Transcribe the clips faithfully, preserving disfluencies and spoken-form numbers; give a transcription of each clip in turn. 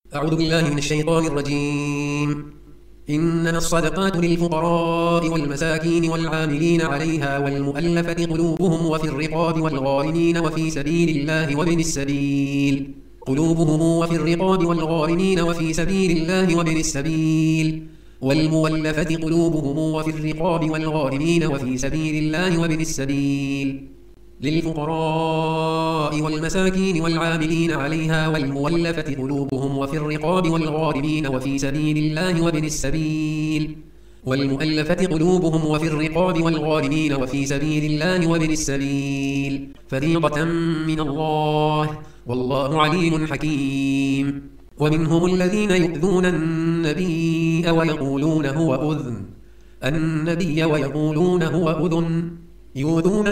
أعوذ بالله من الشيطان الرجيم. إنما الصدقات للفقراء والمساكين والعاملين عليها والمؤلفة قلوبهم وفي الرقاب والغارمين وفي سبيل الله وابن السبيل قلوبهم وفي الرقاب والغارمين وفي سبيل الله وابن السبيل والمؤلفة قلوبهم وفي الرقاب والغارمين وفي سبيل الله وابن السبيل للفقراء والمساكين والعاملين عليها والمؤلفة قلوبهم وفي الرقاب والغارمين وفي سبيل الله وابن السبيل والمؤلفة قلوبهم وفي الرقاب والغارمين وفي سبيل الله وابن السبيل فريضة من الله والله عليم حكيم. ومنهم الذين يؤذون النبي ويقولون هو أذن النبي ويقولون هو أذن يؤذون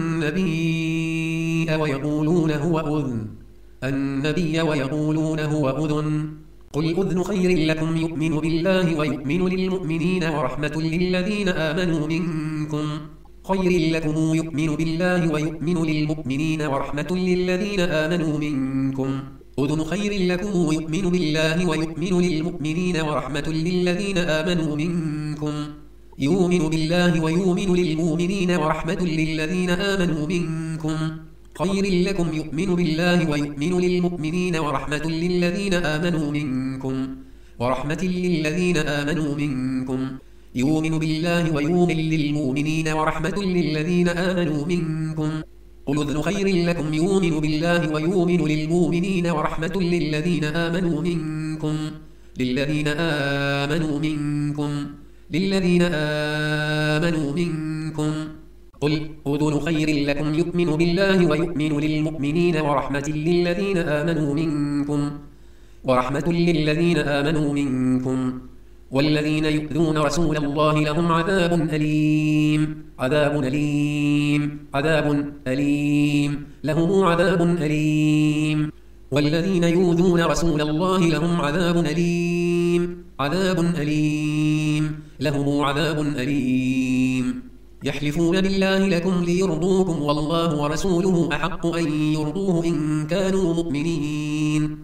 النبي ويقولون هو أذن النبي ويقولون هو أذن قل أذن خير لكم يؤمن بالله ويؤمن للمؤمنين ورحمة للذين آمنوا منكم خير لكم يؤمن بالله ويؤمن للمؤمنين ورحمة للذين آمنوا منكم أذن خير لكم يؤمن بالله ويؤمن للمؤمنين ورحمة للذين آمنوا منكم يؤمن بالله ويؤمن للمؤمنين ورحمة للذين آمنوا منكم خير لكم يؤمن بالله ويؤمن للمؤمنين ورحمة للذين آمنوا منكم ورحمة للذين آمنوا منكم يؤمن بالله ويؤمن للمؤمنين ورحمة للذين آمنوا منكم قل أذن خير لكم يؤمن بالله ويؤمن للمؤمنين ورحمة للذين آمنوا منكم للذين آمنوا منكم للذين آمنوا منكم قل أذن خير لكم يؤمن بالله ويؤمن للمؤمنين ورحمة للذين آمنوا منكم ورحمة للذين آمنوا منكم والذين يؤذون رسول الله لهم عذاب أليم عذاب أليم عذاب أليم لهم عذاب أليم والذين يؤذون رسول الله لهم عذاب أليم عذاب أليم لهم عذاب أليم يحلفون بالله لكم ليرضوكم والله ورسوله أحق أن يرضوه إن كانوا مؤمنين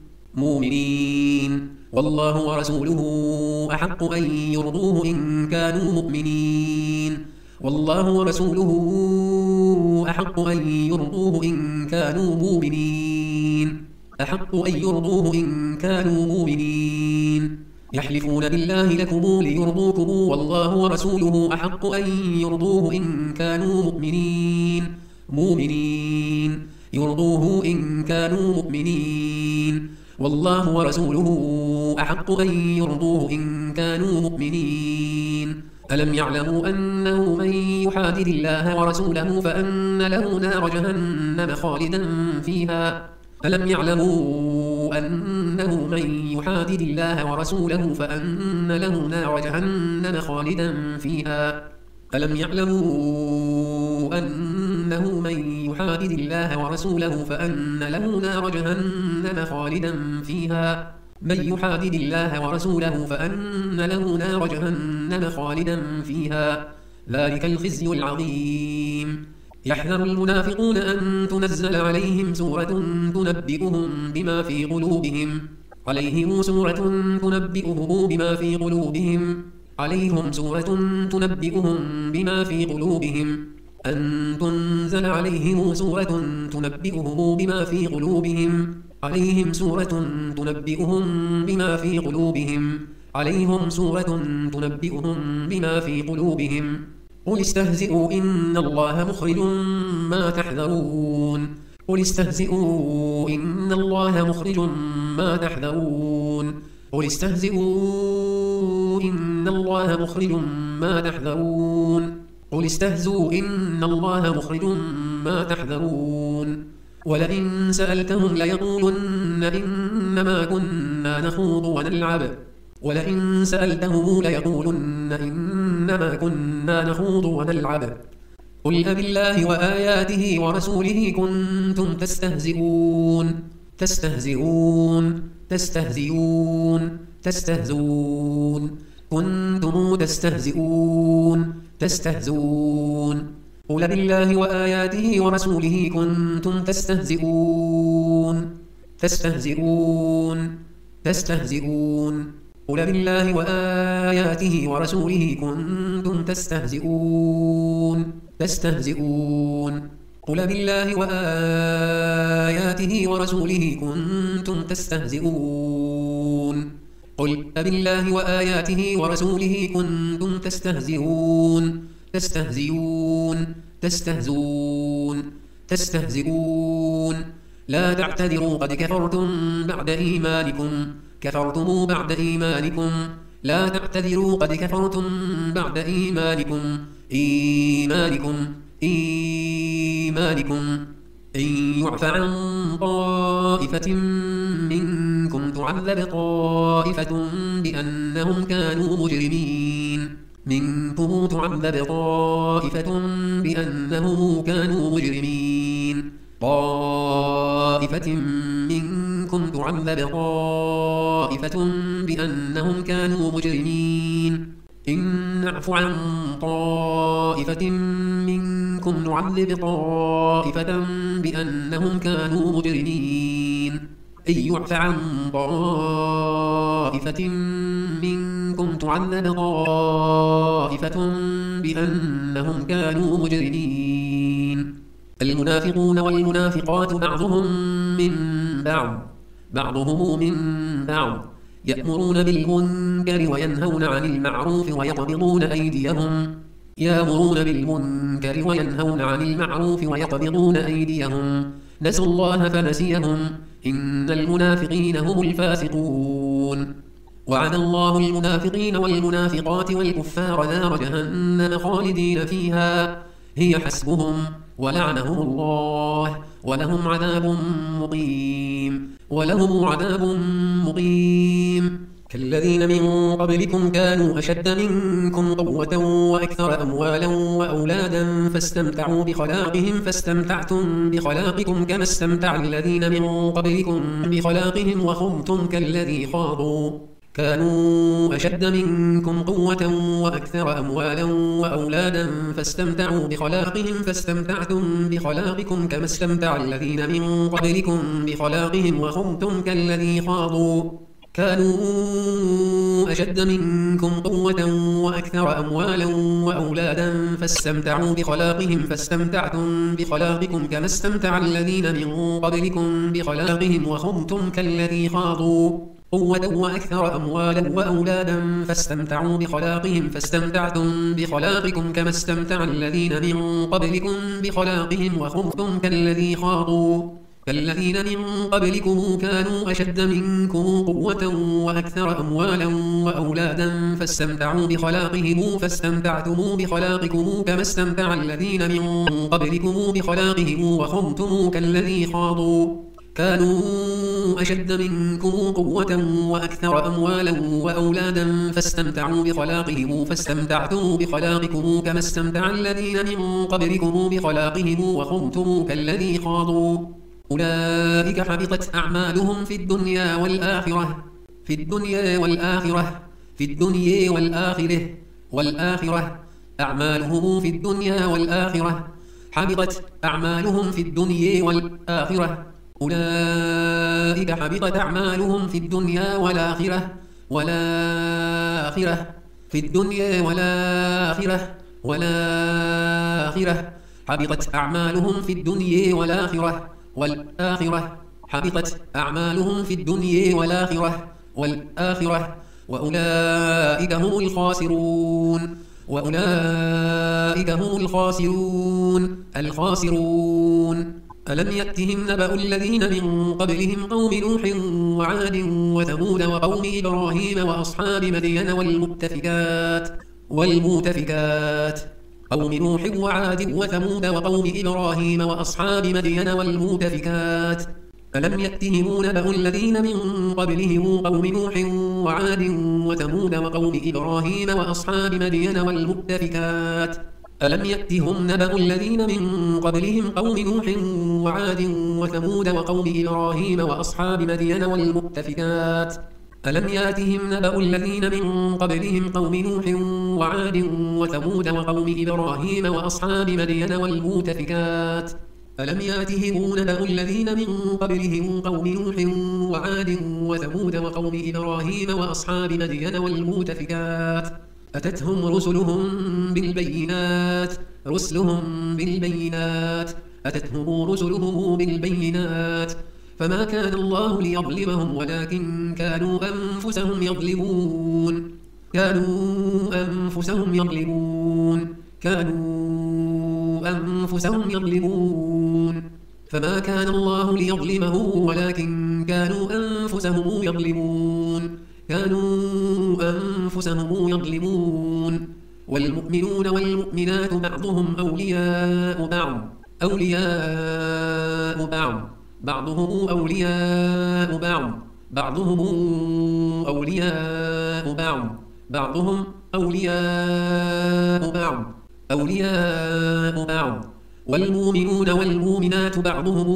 مؤمنين والله ورسوله أحق أن يرضوه إن كانوا مؤمنين والله ورسوله أحق أن يرضوه إن كانوا مؤمنين أحق أن يرضوه إن كانوا مؤمنين يحلفون بالله لكم ليرضوكم والله ورسوله أحق أن يرضوه إن كانوا مؤمنين مؤمنين يرضوه إن كانوا مؤمنين والله ورسوله أحق أن يرضوه إن كانوا مؤمنين ألم يعلموا أنه من يحادد الله ورسوله فأن له نار جهنم خالدا فيها ألم يعلموا أنه من يحادد الله ورسوله فأن له نار جهنم خالدا فيها ألم يعلموا أنه من يحادد الله ورسوله فأن له نار جهنم خالدا فيها من يحادد الله ورسوله فأن له نار جهنم خالدا فيها ذلك الخزي العظيم يحذر المنافقون أن تنزل عليهم سورة تنبئهم بما في قلوبهم عليهم سورة تنبئهم بما في قلوبهم عليهم سورة تنبئهم بما في قلوبهم أن تنزل عليهم سورة تنبئهم بما في قلوبهم عليهم سورة تنبئهم بما في قلوبهم عليهم سورة تنبئهم بما في قلوبهم قل استهزئوا إن الله مخرج ما تحذرون قل استهزئوا إن الله مخرج ما تحذرون قل استهزئوا إن الله مخرج ما تحذرون قل استهزئوا إن الله مخرج ما تحذرون ولئن سألتهم ليقولن إنما كنا نخوض ونلعب ولئن سألتهم ليقولن إنما كنا نخوض ونلعب قل أبالله وآياته ورسوله كنتم تستهزئون تستهزئون تستهزئون تستهزئون كنتم تستهزئون تستهزئون قل بالله وآياته ورسوله كنتم تستهزئون تستهزئون تستهزئون قل بالله وآياته ورسوله كنتم تستهزئون تستهزئون قل بالله وآياته ورسوله كنتم تستهزئون قل بالله وآياته ورسوله كنتم تستهزئون تستهزئون تستهزئون تستهزئون لا تعتذروا قد كفرتم بعد إيمانكم كفرتم بعد إيمانكم لا تعتذروا قد كفرتم بعد إيمانكم إيمانكم إيمانكم إن يعف عن طائفة منكم تعذب طائفة بأنهم كانوا مجرمين منكم تعذب طائفة بأنهم كانوا مجرمين طائفة منكم تعذب طائفة بأنهم كانوا مجرمين إن نعف عن طائفة منكم نعذب طائفة بأنهم كانوا مجرمين إن يعف عن طائفة منكم تعذب طائفة بأنهم كانوا مجرمين المنافقون والمنافقات بعضهم من بعض بعضهم من بعض يأمرون بالمنكر وينهون عن المعروف ويقبضون أيديهم يأمرون بالمنكر وينهون عن المعروف ويقبضون أيديهم نسوا الله فنسيهم إن المنافقين هم الفاسقون وعد الله المنافقين والمنافقات والكفار نار جهنم خالدين فيها هي حسبهم ولعنهم الله ولهم عذاب مقيم ولهم عذاب مقيم كالذين من قبلكم كانوا أشد منكم قوة وأكثر أموالا وأولادا فاستمتعوا بخلاقهم فاستمتعتم بخلاقكم كما استمتع الذين من قبلكم بخلاقهم وخضتم كالذي خاضوا كانوا أشد منكم قوة وأكثر أموالا وأولادا فاستمتعوا بخلاقهم فاستمتعتم بخلاقكم كما استمتع الذين من قبلكم بخلاقهم وخضتم كالذي خاضوا كانوا أشد منكم قوة وأكثر أموالا وأولادا فاستمتعوا بخلاقهم فاستمتعتم بخلاقكم كما استمتع الذين من قبلكم بخلاقهم وخضتم كالذي خاضوا قوة وأكثر أموالا وأولادا فاستمتعوا بخلاقهم فاستمتعتم بخلاقكم كما استمتع الذين من قبلكم بخلاقهم وخضتم كالذي خاضوا كالذين من قبلكم كانوا أشد منكم قوة وأكثر أموالا وأولادا فاستمتعوا بخلاقهم فاستمتعتم بخلاقكم كما استمتع الذين من قبلكم بخلاقهم وخضتم كالذي خاضوا كانوا أشد منكم قوة وأكثر أموالا وأولادا فاستمتعوا بخلاقهم فاستمتعتم بخلاقكم كما استمتع الذين من قبلكم بخلاقهم وخضتم كالذي خاضوا أولئك حبطت أعمالهم في الدنيا والآخرة في الدنيا والآخرة في الدنيا والآخرة والآخرة أعمالهم في الدنيا والآخرة حبطت أعمالهم في الدنيا والآخرة أولئك حبطت أعمالهم في الدنيا والآخرة والآخرة في الدنيا والآخرة والآخرة حبطت أعمالهم في الدنيا والآخرة والآخرة حبطت أعمالهم في الدنيا والآخرة والآخرة وأولئك هم الخاسرون وأولئك هم الخاسرون الخاسرون ألم يأتهم نبأ الذين من قبلهم قوم نوح وعاد وثمود وقوم إبراهيم وأصحاب مدين والمؤتفكات والمؤتفكات قوم نوح وعاد وثمود وقوم إبراهيم وأصحاب مدين والمؤتفكات ألم يأتهم نبأ الذين من قبلهم قوم نوح وعاد وثمود وقوم إبراهيم وأصحاب مدين والمؤتفكات ألم يأتهم نبأ الذين من قبلهم قوم نوح وعاد وثمود وقوم إبراهيم وأصحاب مدين والمؤتفكات ألم يأتهم نبأ الذين من قبلهم قوم نوح وعاد وثمود وقوم إبراهيم وأصحاب مدين والمؤتفكات ألم ياتهم نبأ الذين من قبلهم قوم نوح وعاد وثمود وقوم إبراهيم وأصحاب مدين والمؤتفكات أتتهم رسلهم بالبينات رسلهم بالبينات أتتهم رسلهم بالبينات فما كان الله ليظلمهم ولكن كانوا أنفسهم يظلمون كانوا أنفسهم يظلمون كانوا أنفسهم يظلمون فما كان الله ليظلمهم ولكن كانوا أنفسهم يظلمون كانوا أنفسهم يظلمون والمؤمنون والمؤمنات بعضهم أولياء بعض أولياء بعض بعضهم أولياء بعض بعضهم أولياء بعض بعضهم أولياء بعض أولياء بعض والمؤمنون والمؤمنات بعضهم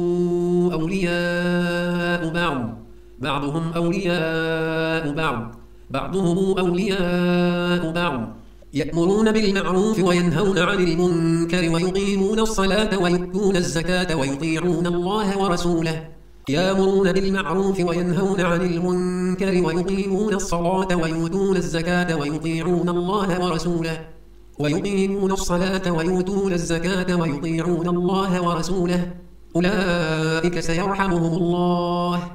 أولياء بعض بعضهم أولياء بعض بعضهم أولياء بعض يأمرون بالمعروف وينهون عن المنكر ويقيمون الصلاة ويؤتون الزكاة ويطيعون الله ورسوله يأمرون بالمعروف وينهون عن المنكر ويقيمون الصلاة ويؤتون الزكاة ويطيعون الله ورسوله ويقيمون الصلاة ويؤتون الزكاة ويطيعون الله ورسوله أولئك سيرحمهم الله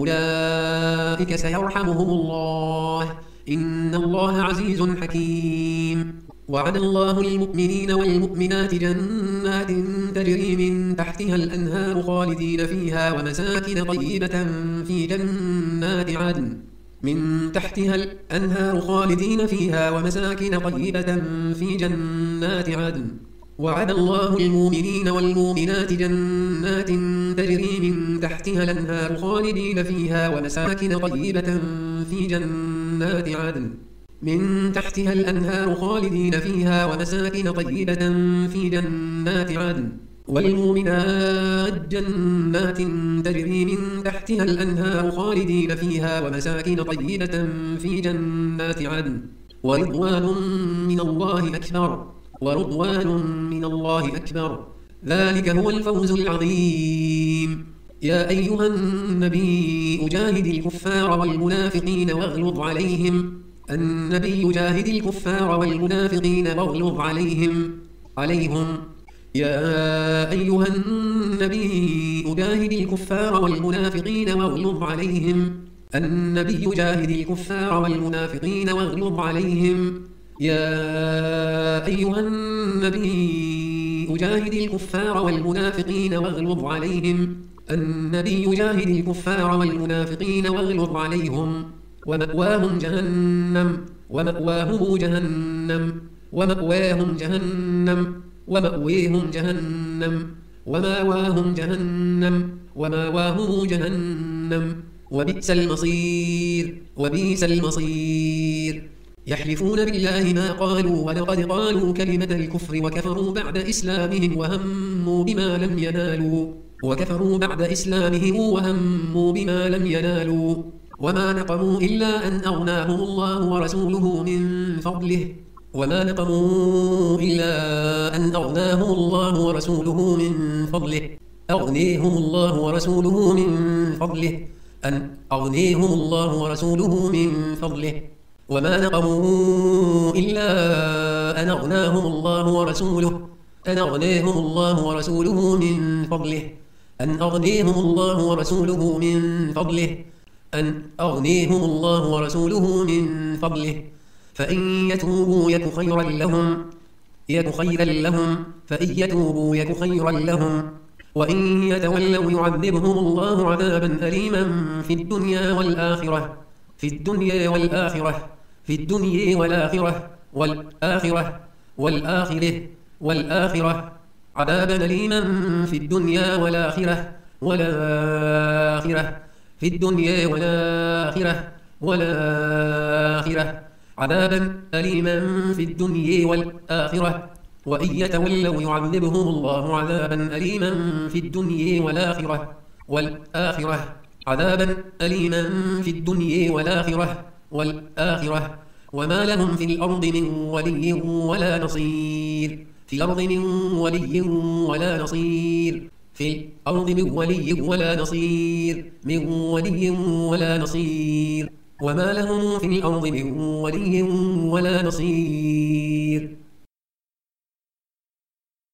أولئك سيرحمهم الله إن الله عزيز حكيم وعد الله المؤمنين والمؤمنات جنات تجري من تحتها الأنهار خالدين فيها ومساكن طيبة في جنات عدن من تحتها الأنهار خالدين فيها ومساكن طيبة في جنات عدن وعد الله المؤمنين والمؤمنات جنات تجري من تحتها الأنهار خالدين فيها ومساكن طيبة في جنات عدن من تحتها الأنهار خالدين فيها ومساكن طيبة في جنات عدن والمؤمنات جنات تجري من تحتها الأنهار خالدين فيها ومساكن طيبة في جنات عدن ورضوان من الله أكبر ورضوان من الله أكبر ذلك هو الفوز العظيم يا أيها النبي أجاهد الكفار والمنافقين واغلظ عليهم النبي جاهد الكفار والمنافقين واغلظ عليهم عليهم يا أيها النبي أجاهد الكفار والمنافقين واغلظ عليهم النبي جاهد الكفار والمنافقين واغلظ عليهم يا أيها النبي أجاهد الكفار والمنافقين واغلظ عليهم النبي جاهد الكفار والمنافقين واغلظ عليهم ومأواهم جهنم ومأواهم جهنم ومأواهم جهنم ومأويهم جهنم ومأواهم جهنم ومأواهم جهنم وبئس المصير وبئس المصير يحلفون بالله ما قالوا ولقد قالوا كلمة الكفر وكفروا بعد إسلامهم وهموا بما لم ينالوا وكفروا بعد إسلامهم وهموا بما لم ينالوا وما نقموا إلا أن أغناهم الله ورسوله من فضله وما نقموا إلا أن أغناهم الله ورسوله من فضله أغنيهم الله ورسوله من فضله أن أغنيهم الله ورسوله من فضله وما نقموا إلا أن أغناهم الله ورسوله أن أغنيهم الله ورسوله من فضله أن أغنيهم الله ورسوله من فضله أن أغنيهم الله ورسوله من فضله فإن يتوبوا يك خيرا لهم يك خيرا لهم فإن يتوبوا يك خيرا لهم وإن يتولوا يعذبهم الله عذابا أليما في الدنيا والآخرة في الدنيا والآخرة في الدنيا والآخرة والآخرة والآخرة والآخرة عذابا أليما في الدنيا والآخرة والآخرة في الدنيا والآخرة والآخرة عذابا أليما في الدنيا والآخرة وإن يتولوا يعذبهم الله عذابا أليما في الدنيا والآخرة والآخرة عذابا أليما في الدنيا والآخرة والآخرة وما لهم في الأرض من ولي ولا نصير في الأرض من ولي ولا نصير في الأرض من ولي ولا نصير من ولي ولا نصير وما لهم في الأرض من ولي ولا نصير